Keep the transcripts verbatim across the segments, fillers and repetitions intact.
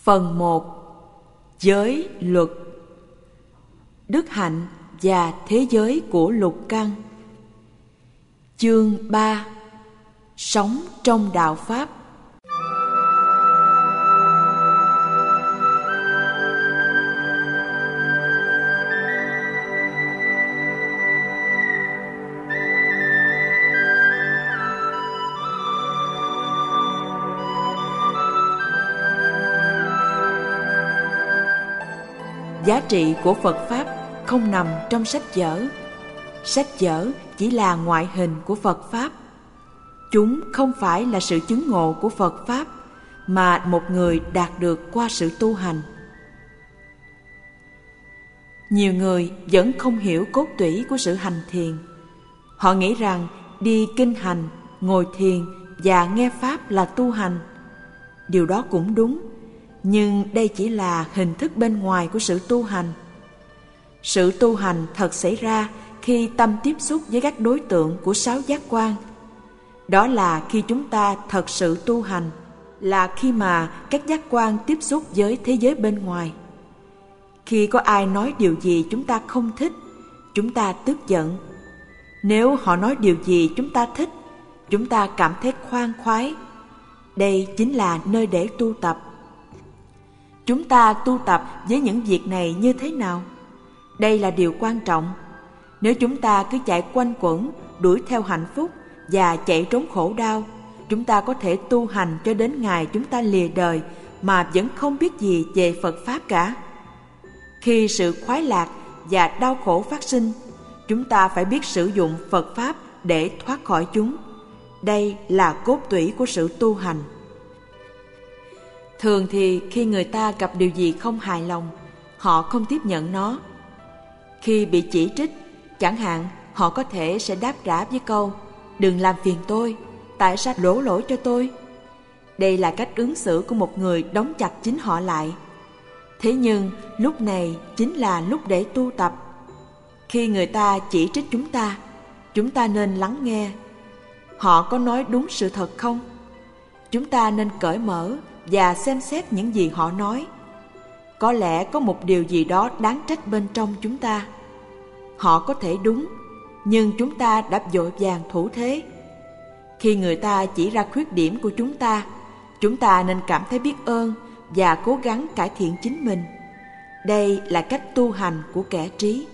Phần một. Giới luật. Đức hạnh và thế giới của lục căn. Chương ba. Sống trong đạo Pháp. Giá trị của Phật Pháp không nằm trong sách vở. Sách vở chỉ là ngoại hình của Phật Pháp. Chúng không phải là sự chứng ngộ của Phật Pháp mà một người đạt được qua sự tu hành. Nhiều người vẫn không hiểu cốt tủy của sự hành thiền. Họ nghĩ rằng đi kinh hành, ngồi thiền và nghe Pháp là tu hành. Điều đó cũng đúng, nhưng đây chỉ là hình thức bên ngoài của sự tu hành. Sự tu hành thật xảy ra khi tâm tiếp xúc với các đối tượng của sáu giác quan. Đó là khi chúng ta thật sự tu hành, là khi mà các giác quan tiếp xúc với thế giới bên ngoài. Khi có ai nói điều gì chúng ta không thích, chúng ta tức giận. Nếu họ nói điều gì chúng ta thích, chúng ta cảm thấy khoan khoái. Đây chính là nơi để tu tập. Chúng ta tu tập với những việc này như thế nào? Đây là điều quan trọng. Nếu chúng ta cứ chạy quanh quẩn, đuổi theo hạnh phúc và chạy trốn khổ đau, chúng ta có thể tu hành cho đến ngày chúng ta lìa đời mà vẫn không biết gì về Phật Pháp cả. Khi sự khoái lạc và đau khổ phát sinh, chúng ta phải biết sử dụng Phật Pháp để thoát khỏi chúng. Đây là cốt tủy của sự tu hành. Thường thì khi người ta gặp điều gì không hài lòng, họ không tiếp nhận nó. Khi bị chỉ trích, chẳng hạn, họ có thể sẽ đáp trả với câu: "Đừng làm phiền tôi, tại sao đổ lỗi cho tôi?" Đây là cách ứng xử của một người đóng chặt chính họ lại. Thế nhưng lúc này chính là lúc để tu tập. Khi người ta chỉ trích chúng ta, chúng ta nên lắng nghe. Họ có nói đúng sự thật không? Chúng ta nên cởi mở và xem xét những gì họ nói. Có lẽ có một điều gì đó đáng trách bên trong chúng ta. Họ có thể đúng, nhưng chúng ta đã vội vàng thủ thế. Khi người ta chỉ ra khuyết điểm của chúng ta, chúng ta nên cảm thấy biết ơn và cố gắng cải thiện chính mình. Đây là cách tu hành của kẻ trí.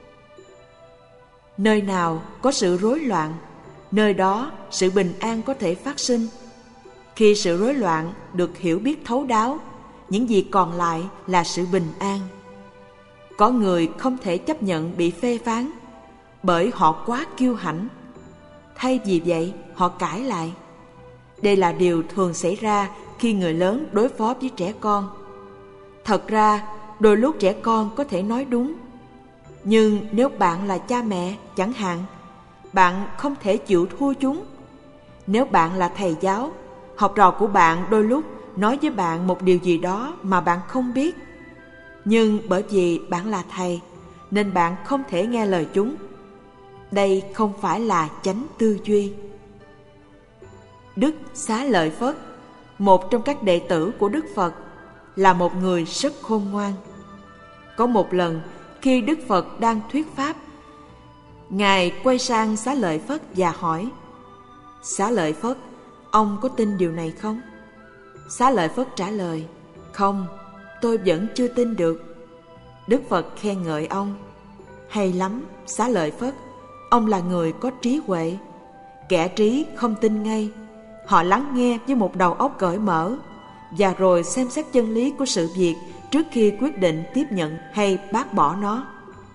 Nơi nào có sự rối loạn, nơi đó sự bình an có thể phát sinh. Khi sự rối loạn được hiểu biết thấu đáo, những gì còn lại là sự bình an. Có người không thể chấp nhận bị phê phán bởi họ quá kiêu hãnh. Thay vì vậy, họ cãi lại. Đây là điều thường xảy ra khi người lớn đối phó với trẻ con. Thật ra, đôi lúc trẻ con có thể nói đúng. Nhưng nếu bạn là cha mẹ, chẳng hạn, bạn không thể chịu thua chúng. Nếu bạn là thầy giáo, học trò của bạn đôi lúc nói với bạn một điều gì đó mà bạn không biết. Nhưng bởi vì bạn là thầy, nên bạn không thể nghe lời chúng. Đây không phải là chánh tư duy. Đức Xá Lợi Phất, một trong các đệ tử của Đức Phật, là một người rất khôn ngoan. Có một lần, khi Đức Phật đang thuyết pháp, Ngài quay sang Xá Lợi Phất và hỏi: "Xá Lợi Phất, ông có tin điều này không?" Xá Lợi Phất trả lời: "Không, tôi vẫn chưa tin được." Đức Phật khen ngợi ông: "Hay lắm, Xá Lợi Phất, ông là người có trí huệ. Kẻ trí không tin ngay, họ lắng nghe với một đầu óc cởi mở, và rồi xem xét chân lý của sự việc trước khi quyết định tiếp nhận hay bác bỏ nó."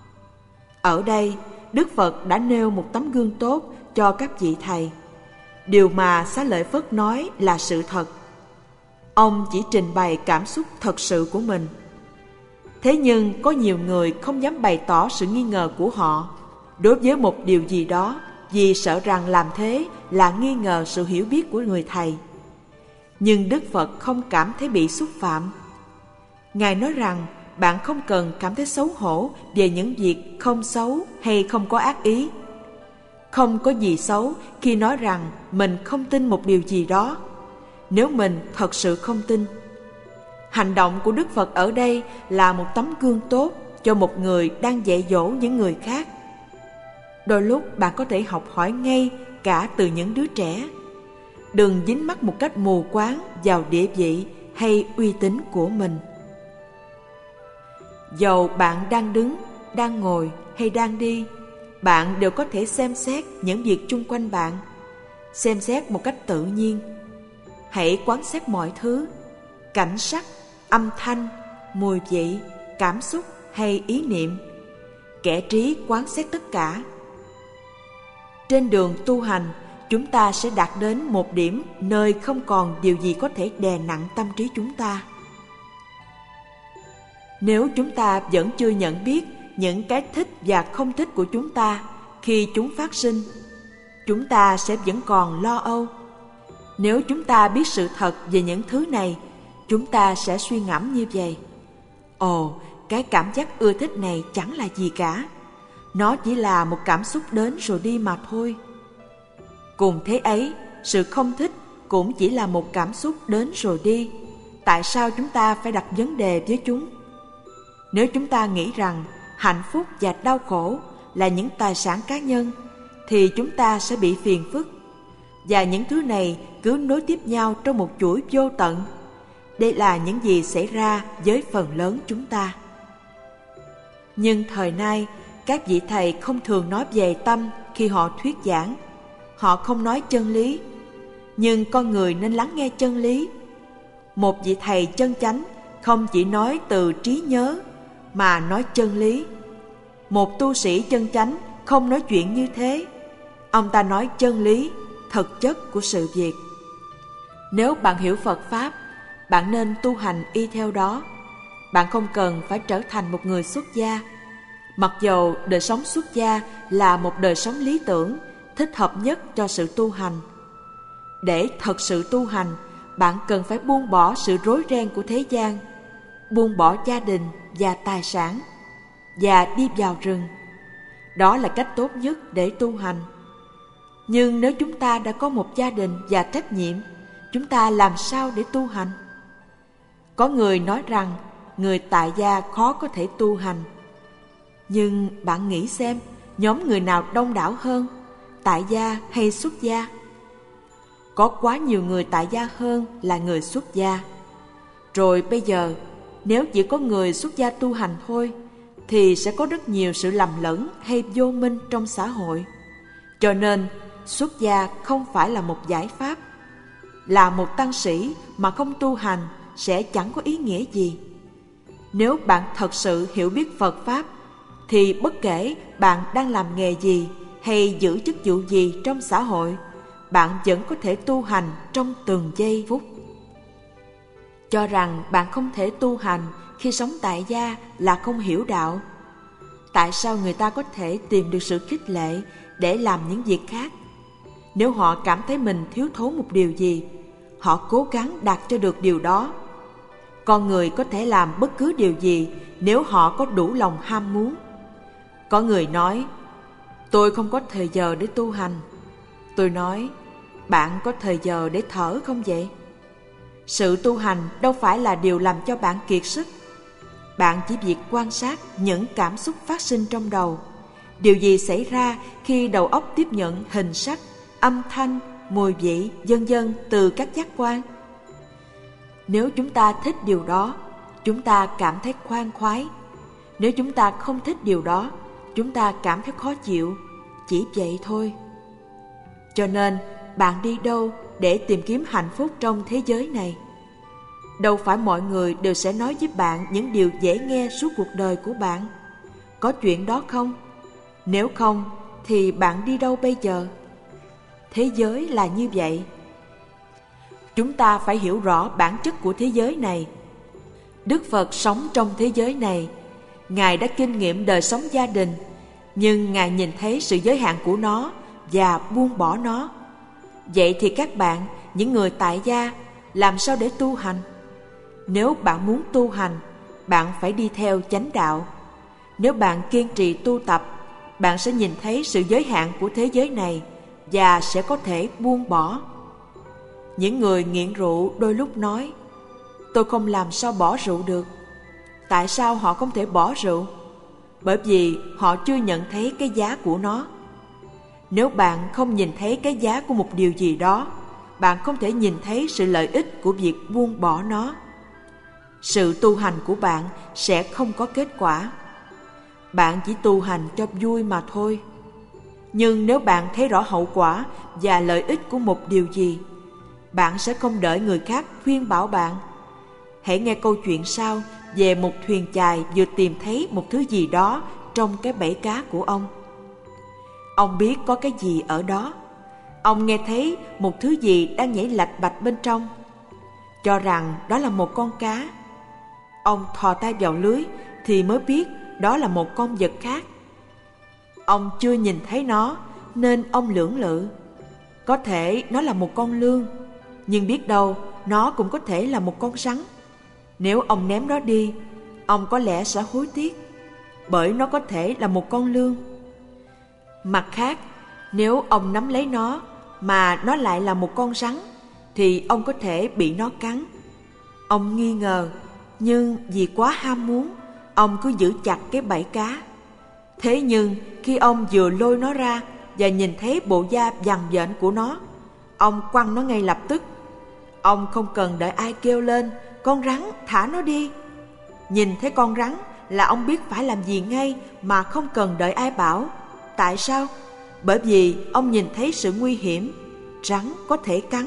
Ở đây, Đức Phật đã nêu một tấm gương tốt cho các vị thầy. Điều mà Xá Lợi Phất nói là sự thật. Ông chỉ trình bày cảm xúc thật sự của mình. Thế nhưng có nhiều người không dám bày tỏ sự nghi ngờ của họ đối với một điều gì đó, vì sợ rằng làm thế là nghi ngờ sự hiểu biết của người thầy. Nhưng Đức Phật không cảm thấy bị xúc phạm. Ngài nói rằng bạn không cần cảm thấy xấu hổ về những việc không xấu hay không có ác ý. Không có gì xấu khi nói rằng mình không tin một điều gì đó, nếu mình thật sự không tin. Hành động của Đức Phật ở đây là một tấm gương tốt cho một người đang dạy dỗ những người khác. Đôi lúc bạn có thể học hỏi ngay cả từ những đứa trẻ. Đừng dính mắc một cách mù quáng vào địa vị hay uy tín của mình. Dầu bạn đang đứng, đang ngồi hay đang đi, bạn đều có thể xem xét những việc chung quanh bạn, xem xét một cách tự nhiên. Hãy quán xét mọi thứ, cảnh sắc, âm thanh, mùi vị, cảm xúc hay ý niệm. Kẻ trí quán xét tất cả. Trên đường tu hành, chúng ta sẽ đạt đến một điểm nơi không còn điều gì có thể đè nặng tâm trí chúng ta. Nếu chúng ta vẫn chưa nhận biết những cái thích và không thích của chúng ta khi chúng phát sinh, chúng ta sẽ vẫn còn lo âu. Nếu chúng ta biết sự thật về những thứ này, chúng ta sẽ suy ngẫm như vậy: ồ, cái cảm giác ưa thích này chẳng là gì cả. Nó chỉ là một cảm xúc đến rồi đi mà thôi. Cùng thế ấy, sự không thích cũng chỉ là một cảm xúc đến rồi đi. Tại sao chúng ta phải đặt vấn đề với chúng? Nếu chúng ta nghĩ rằng hạnh phúc và đau khổ là những tài sản cá nhân, thì chúng ta sẽ bị phiền phức. Và những thứ này cứ nối tiếp nhau trong một chuỗi vô tận. Đây là những gì xảy ra với phần lớn chúng ta. Nhưng thời nay, các vị thầy không thường nói về tâm khi họ thuyết giảng. Họ không nói chân lý, nhưng con người nên lắng nghe chân lý. Một vị thầy chân chánh không chỉ nói từ trí nhớ mà nói chân lý. Một tu sĩ chân chánh không nói chuyện như thế. Ông ta nói chân lý, thực chất của sự việc. Nếu bạn hiểu Phật Pháp, bạn nên tu hành y theo đó. Bạn không cần phải trở thành một người xuất gia. Mặc dầu đời sống xuất gia là một đời sống lý tưởng, thích hợp nhất cho sự tu hành. Để thật sự tu hành, bạn cần phải buông bỏ sự rối ren của thế gian, buông bỏ gia đình và tài sản, và đi vào rừng. Đó là cách tốt nhất để tu hành. Nhưng nếu chúng ta đã có một gia đình và trách nhiệm, chúng ta làm sao để tu hành? Có người nói rằng người tại gia khó có thể tu hành. Nhưng bạn nghĩ xem, nhóm người nào đông đảo hơn, tại gia hay xuất gia? Có quá nhiều người tại gia hơn là người xuất gia. Rồi bây giờ, nếu chỉ có người xuất gia tu hành thôi, thì sẽ có rất nhiều sự lầm lẫn hay vô minh trong xã hội. Cho nên, xuất gia không phải là một giải pháp. Là một tăng sĩ mà không tu hành sẽ chẳng có ý nghĩa gì. Nếu bạn thật sự hiểu biết Phật Pháp, thì bất kể bạn đang làm nghề gì hay giữ chức vụ gì trong xã hội, bạn vẫn có thể tu hành trong từng giây phút. Cho rằng bạn không thể tu hành khi sống tại gia là không hiểu đạo. Tại sao người ta có thể tìm được sự khích lệ để làm những việc khác? Nếu họ cảm thấy mình thiếu thốn một điều gì, họ cố gắng đạt cho được điều đó. Con người có thể làm bất cứ điều gì nếu họ có đủ lòng ham muốn. Có người nói, tôi không có thời giờ để tu hành. Tôi nói, bạn có thời giờ để thở không vậy? Sự tu hành đâu phải là điều làm cho bạn kiệt sức. Bạn chỉ việc quan sát những cảm xúc phát sinh trong đầu. Điều gì xảy ra khi đầu óc tiếp nhận hình sắc, âm thanh, mùi vị, vân vân từ các giác quan? Nếu chúng ta thích điều đó, chúng ta cảm thấy khoan khoái. Nếu chúng ta không thích điều đó, chúng ta cảm thấy khó chịu. Chỉ vậy thôi. Cho nên, bạn đi đâu để tìm kiếm hạnh phúc trong thế giới này? Đâu phải mọi người đều sẽ nói với bạn những điều dễ nghe suốt cuộc đời của bạn. Có chuyện đó không? Nếu không, thì bạn đi đâu bây giờ? Thế giới là như vậy. Chúng ta phải hiểu rõ bản chất của thế giới này. Đức Phật sống trong thế giới này. Ngài đã kinh nghiệm đời sống gia đình, nhưng Ngài nhìn thấy sự giới hạn của nó và buông bỏ nó. Vậy thì các bạn, những người tại gia, làm sao để tu hành? Nếu bạn muốn tu hành, bạn phải đi theo chánh đạo. Nếu bạn kiên trì tu tập, bạn sẽ nhìn thấy sự giới hạn của thế giới này và sẽ có thể buông bỏ. Những người nghiện rượu đôi lúc nói, tôi không làm sao bỏ rượu được. Tại sao họ không thể bỏ rượu? Bởi vì họ chưa nhận thấy cái giá của nó. Nếu bạn không nhìn thấy cái giá của một điều gì đó, bạn không thể nhìn thấy sự lợi ích của việc buông bỏ nó. Sự tu hành của bạn sẽ không có kết quả. Bạn chỉ tu hành cho vui mà thôi. Nhưng nếu bạn thấy rõ hậu quả và lợi ích của một điều gì, bạn sẽ không đợi người khác khuyên bảo bạn. Hãy nghe câu chuyện sau về một thuyền chài vừa tìm thấy một thứ gì đó trong cái bẫy cá của ông. Ông biết có cái gì ở đó. Ông nghe thấy một thứ gì đang nhảy lạch bạch bên trong, cho rằng đó là một con cá. Ông thò tay vào lưới thì mới biết đó là một con vật khác. Ông chưa nhìn thấy nó nên ông lưỡng lự. Có thể nó là một con lươn, nhưng biết đâu nó cũng có thể là một con rắn. Nếu ông ném nó đi, ông có lẽ sẽ hối tiếc, bởi nó có thể là một con lươn. Mặt khác, nếu ông nắm lấy nó mà nó lại là một con rắn, thì ông có thể bị nó cắn. Ông nghi ngờ, nhưng vì quá ham muốn, ông cứ giữ chặt cái bẫy cá. Thế nhưng khi ông vừa lôi nó ra và nhìn thấy bộ da vằn vện của nó, ông quăng nó ngay lập tức. Ông không cần đợi ai kêu lên, con rắn, thả nó đi. Nhìn thấy con rắn là ông biết phải làm gì ngay mà không cần đợi ai bảo. Tại sao? Bởi vì ông nhìn thấy sự nguy hiểm, rắn có thể cắn.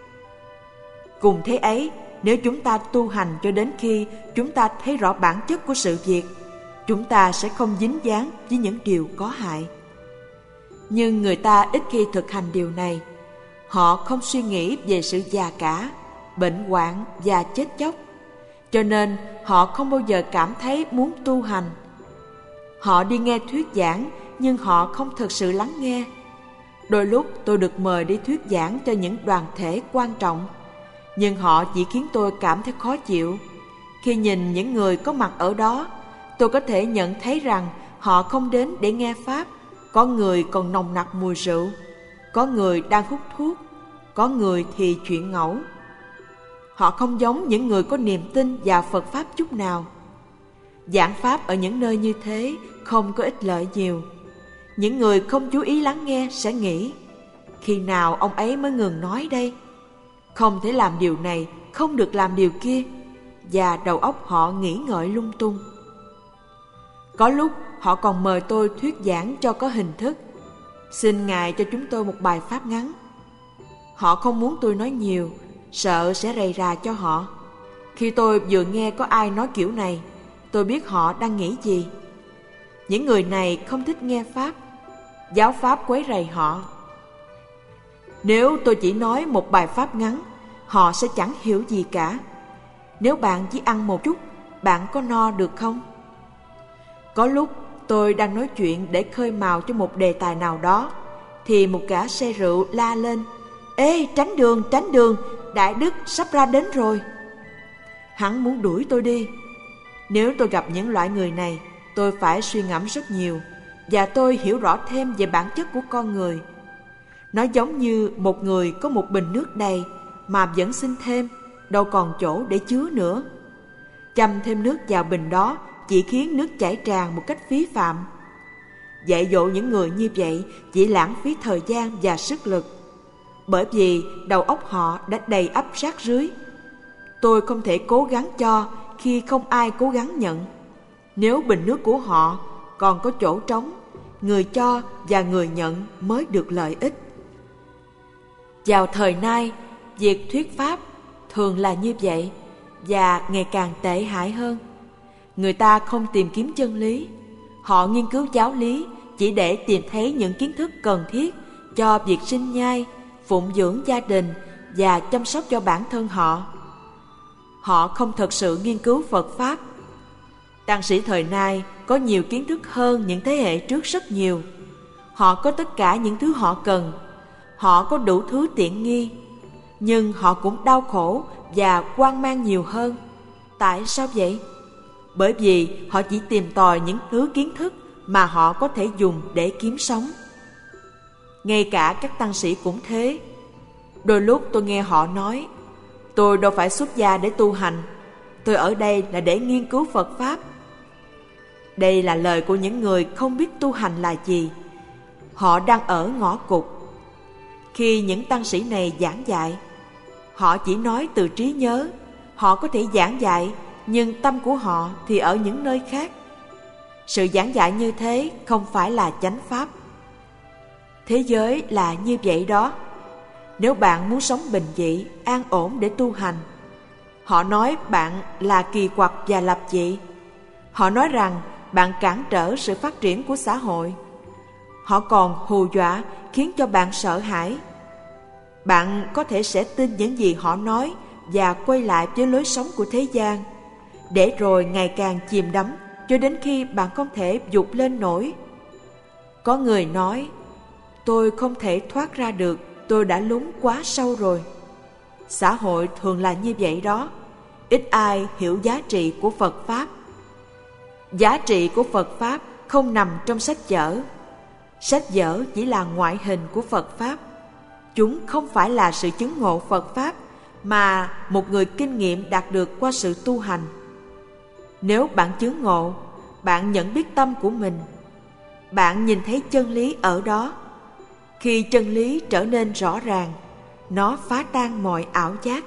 Cùng thế ấy, nếu chúng ta tu hành cho đến khi chúng ta thấy rõ bản chất của sự việc, chúng ta sẽ không dính dáng với những điều có hại. Nhưng người ta ít khi thực hành điều này. Họ không suy nghĩ về sự già cả, bệnh hoạn và chết chóc, cho nên họ không bao giờ cảm thấy muốn tu hành. Họ đi nghe thuyết giảng, nhưng họ không thực sự lắng nghe. Đôi lúc tôi được mời đi thuyết giảng cho những đoàn thể quan trọng, nhưng họ chỉ khiến tôi cảm thấy khó chịu. Khi nhìn những người có mặt ở đó, tôi có thể nhận thấy rằng họ không đến để nghe Pháp. Có người còn nồng nặc mùi rượu, có người đang hút thuốc, có người thì chuyện ngẫu. Họ không giống những người có niềm tin vào Phật Pháp chút nào. Giảng Pháp ở những nơi như thế không có ích lợi nhiều. Những người không chú ý lắng nghe sẽ nghĩ, khi nào ông ấy mới ngừng nói đây? Không thể làm điều này, không được làm điều kia, và đầu óc họ nghĩ ngợi lung tung. Có lúc họ còn mời tôi thuyết giảng cho có hình thức. Xin Ngài cho chúng tôi một bài pháp ngắn. Họ không muốn tôi nói nhiều, sợ sẽ rầy rà cho họ. Khi tôi vừa nghe có ai nói kiểu này, tôi biết họ đang nghĩ gì. Những người này không thích nghe Pháp. Giáo Pháp quấy rầy họ. Nếu tôi chỉ nói một bài Pháp ngắn, họ sẽ chẳng hiểu gì cả. Nếu bạn chỉ ăn một chút, bạn có no được không? Có lúc tôi đang nói chuyện để khơi mào cho một đề tài nào đó, thì một gã say rượu la lên, ê, tránh đường, tránh đường, Đại Đức sắp ra đến rồi. Hắn muốn đuổi tôi đi. Nếu tôi gặp những loại người này, tôi phải suy ngẫm rất nhiều, và tôi hiểu rõ thêm về bản chất của con người. Nó giống như một người có một bình nước đầy mà vẫn xin thêm, đâu còn chỗ để chứa nữa. Châm thêm nước vào bình đó chỉ khiến nước chảy tràn một cách phí phạm. Dạy dỗ những người như vậy chỉ lãng phí thời gian và sức lực, bởi vì đầu óc họ đã đầy ắp rác rưới. Tôi không thể cố gắng cho khi không ai cố gắng nhận. Nếu bình nước của họ còn có chỗ trống, người cho và người nhận mới được lợi ích. Vào thời nay, việc thuyết pháp thường là như vậy, và ngày càng tệ hại hơn. Người ta không tìm kiếm chân lý. Họ nghiên cứu giáo lý chỉ để tìm thấy những kiến thức cần thiết cho việc sinh nhai, phụng dưỡng gia đình và chăm sóc cho bản thân họ. Họ không thực sự nghiên cứu Phật Pháp. Tăng sĩ thời nay có nhiều kiến thức hơn những thế hệ trước rất nhiều. Họ có tất cả những thứ họ cần. Họ có đủ thứ tiện nghi, nhưng họ cũng đau khổ và hoang mang nhiều hơn. Tại sao vậy? Bởi vì họ chỉ tìm tòi những thứ kiến thức mà họ có thể dùng để kiếm sống. Ngay cả các tăng sĩ cũng thế. Đôi lúc tôi nghe họ nói, Tôi đâu phải xuất gia để tu hành. Tôi ở đây là để nghiên cứu Phật Pháp. Đây là lời của những người không biết tu hành là gì. Họ đang ở ngõ cụt. Khi những tăng sĩ này giảng dạy, họ chỉ nói từ trí nhớ. Họ có thể giảng dạy, nhưng tâm của họ thì ở những nơi khác. Sự giảng dạy như thế không phải là chánh pháp. Thế giới là như vậy đó. Nếu bạn muốn sống bình dị, an ổn để tu hành, họ nói bạn là kỳ quặc và lập dị. Họ nói rằng bạn cản trở sự phát triển của xã hội. Họ còn hù dọa khiến cho bạn sợ hãi. Bạn có thể sẽ tin những gì họ nói và quay lại với lối sống của thế gian, để rồi ngày càng chìm đắm cho đến khi bạn không thể vụt lên nổi. Có người nói, tôi không thể thoát ra được, tôi đã lún quá sâu rồi. Xã hội thường là như vậy đó. Ít ai hiểu giá trị của Phật Pháp. Giá trị của Phật Pháp không nằm trong sách vở. Sách vở chỉ là ngoại hình của Phật Pháp. Chúng không phải là sự chứng ngộ Phật Pháp, mà một người kinh nghiệm đạt được qua sự tu hành. Nếu bạn chứng ngộ, bạn nhận biết tâm của mình. Bạn nhìn thấy chân lý ở đó. Khi chân lý trở nên rõ ràng, nó phá tan mọi ảo giác.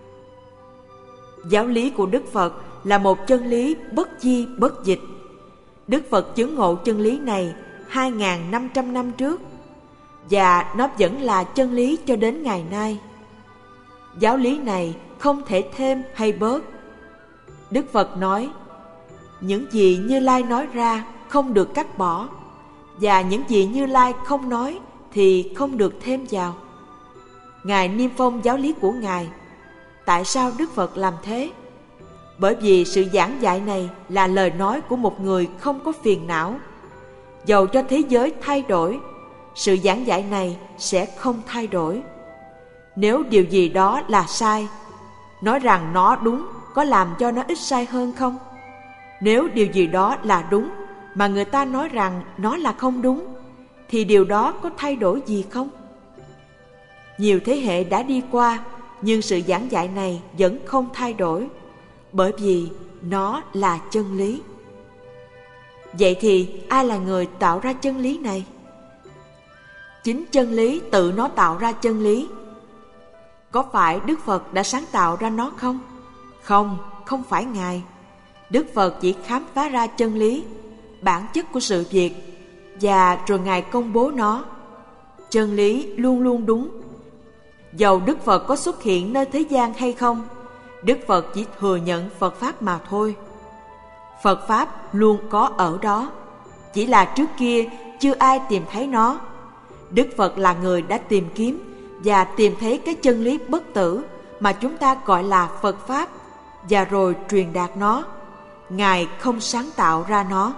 Giáo lý của Đức Phật là một chân lý bất di bất dịch. Đức Phật chứng ngộ chân lý này hai nghìn năm trăm năm trước, và nó vẫn là chân lý cho đến ngày nay. Giáo lý này không thể thêm hay bớt. Đức Phật nói, những gì Như Lai nói ra không được cắt bỏ, và những gì Như Lai không nói thì không được thêm vào. Ngài niêm phong giáo lý của Ngài. Tại sao Đức Phật làm thế? Bởi vì sự giảng dạy này là lời nói của một người không có phiền não. Dầu cho thế giới thay đổi, sự giảng dạy này sẽ không thay đổi. Nếu điều gì đó là sai, nói rằng nó đúng có làm cho nó ít sai hơn không? Nếu điều gì đó là đúng mà người ta nói rằng nó là không đúng, thì điều đó có thay đổi gì không? Nhiều thế hệ đã đi qua, nhưng sự giảng dạy này vẫn không thay đổi, bởi vì nó là chân lý. Vậy thì ai là người tạo ra chân lý này? Chính chân lý tự nó tạo ra chân lý. Có phải Đức Phật đã sáng tạo ra nó không? Không, không phải Ngài. Đức Phật chỉ khám phá ra chân lý, bản chất của sự việc, và rồi Ngài công bố nó. Chân lý luôn luôn đúng. Dầu Đức Phật có xuất hiện nơi thế gian hay không, Đức Phật chỉ thừa nhận Phật Pháp mà thôi. Phật Pháp luôn có ở đó, chỉ là trước kia chưa ai tìm thấy nó. Đức Phật là người đã tìm kiếm và tìm thấy cái chân lý bất tử mà chúng ta gọi là Phật Pháp, và rồi truyền đạt nó. Ngài không sáng tạo ra nó.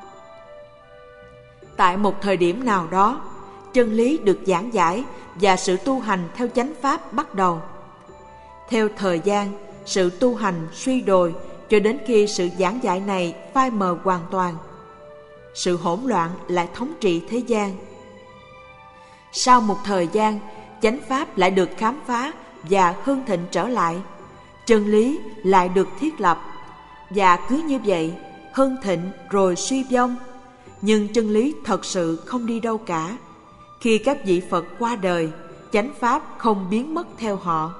Tại một thời điểm nào đó, chân lý được giảng giải và sự tu hành theo chánh pháp bắt đầu. Theo thời gian, sự tu hành suy đồi cho đến khi sự giảng giải này phai mờ hoàn toàn. Sự hỗn loạn lại thống trị thế gian. Sau một thời gian, chánh pháp lại được khám phá và hưng thịnh trở lại. Chân lý lại được thiết lập, và cứ như vậy, hưng thịnh rồi suy vong. Nhưng chân lý thật sự không đi đâu cả. Khi các vị Phật qua đời, chánh pháp không biến mất theo họ.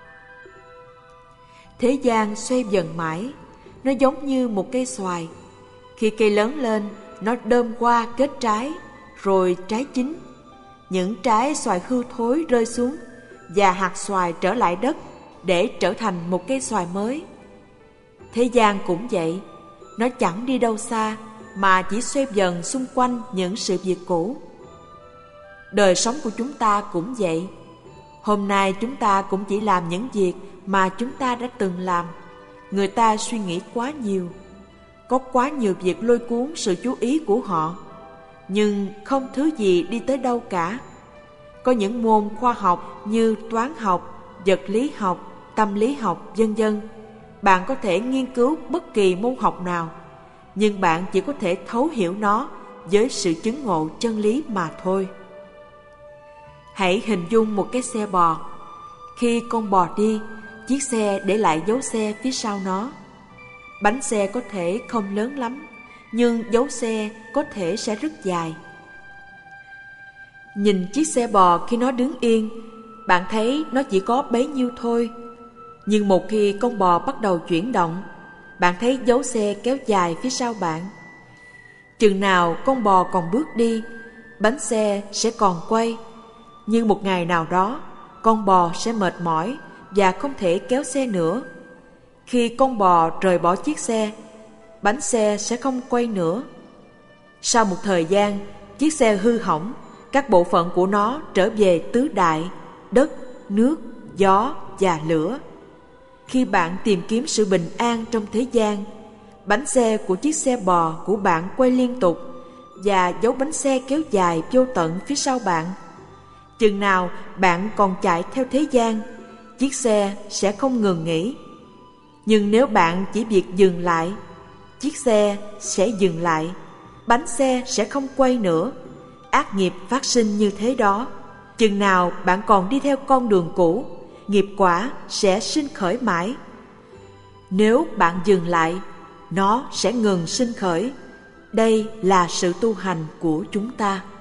Thế gian xoay dần mãi, nó giống như một cây xoài. Khi cây lớn lên, nó đơm qua kết trái, rồi trái chín. Những trái xoài hư thối rơi xuống, và hạt xoài trở lại đất để trở thành một cây xoài mới. Thế gian cũng vậy, nó chẳng đi đâu xa, mà chỉ xoay dần xung quanh những sự việc cũ. Đời sống của chúng ta cũng vậy. Hôm nay chúng ta cũng chỉ làm những việc mà chúng ta đã từng làm. Người ta suy nghĩ quá nhiều. Có quá nhiều việc lôi cuốn sự chú ý của họ, nhưng không thứ gì đi tới đâu cả. Có những môn khoa học như toán học, vật lý học, tâm lý học, vân vân. Bạn có thể nghiên cứu bất kỳ môn học nào, nhưng bạn chỉ có thể thấu hiểu nó với sự chứng ngộ chân lý mà thôi. Hãy hình dung một cái xe bò. Khi con bò đi, chiếc xe để lại dấu xe phía sau nó. Bánh xe có thể không lớn lắm, nhưng dấu xe có thể sẽ rất dài. Nhìn chiếc xe bò khi nó đứng yên, bạn thấy nó chỉ có bấy nhiêu thôi. Nhưng một khi con bò bắt đầu chuyển động, bạn thấy dấu xe kéo dài phía sau bạn. Chừng nào con bò còn bước đi, bánh xe sẽ còn quay. Nhưng một ngày nào đó, con bò sẽ mệt mỏi và không thể kéo xe nữa. Khi con bò rời bỏ chiếc xe, bánh xe sẽ không quay nữa. Sau một thời gian, chiếc xe hư hỏng, các bộ phận của nó trở về tứ đại: đất, nước, gió và lửa. Khi bạn tìm kiếm sự bình an trong thế gian, bánh xe của chiếc xe bò của bạn quay liên tục và dấu bánh xe kéo dài vô tận phía sau bạn. Chừng nào bạn còn chạy theo thế gian, chiếc xe sẽ không ngừng nghỉ. Nhưng nếu bạn chỉ việc dừng lại, chiếc xe sẽ dừng lại, bánh xe sẽ không quay nữa. Ác nghiệp phát sinh như thế đó. Chừng nào bạn còn đi theo con đường cũ, nghiệp quả sẽ sinh khởi mãi. Nếu bạn dừng lại, nó sẽ ngừng sinh khởi. Đây là sự tu hành của chúng ta.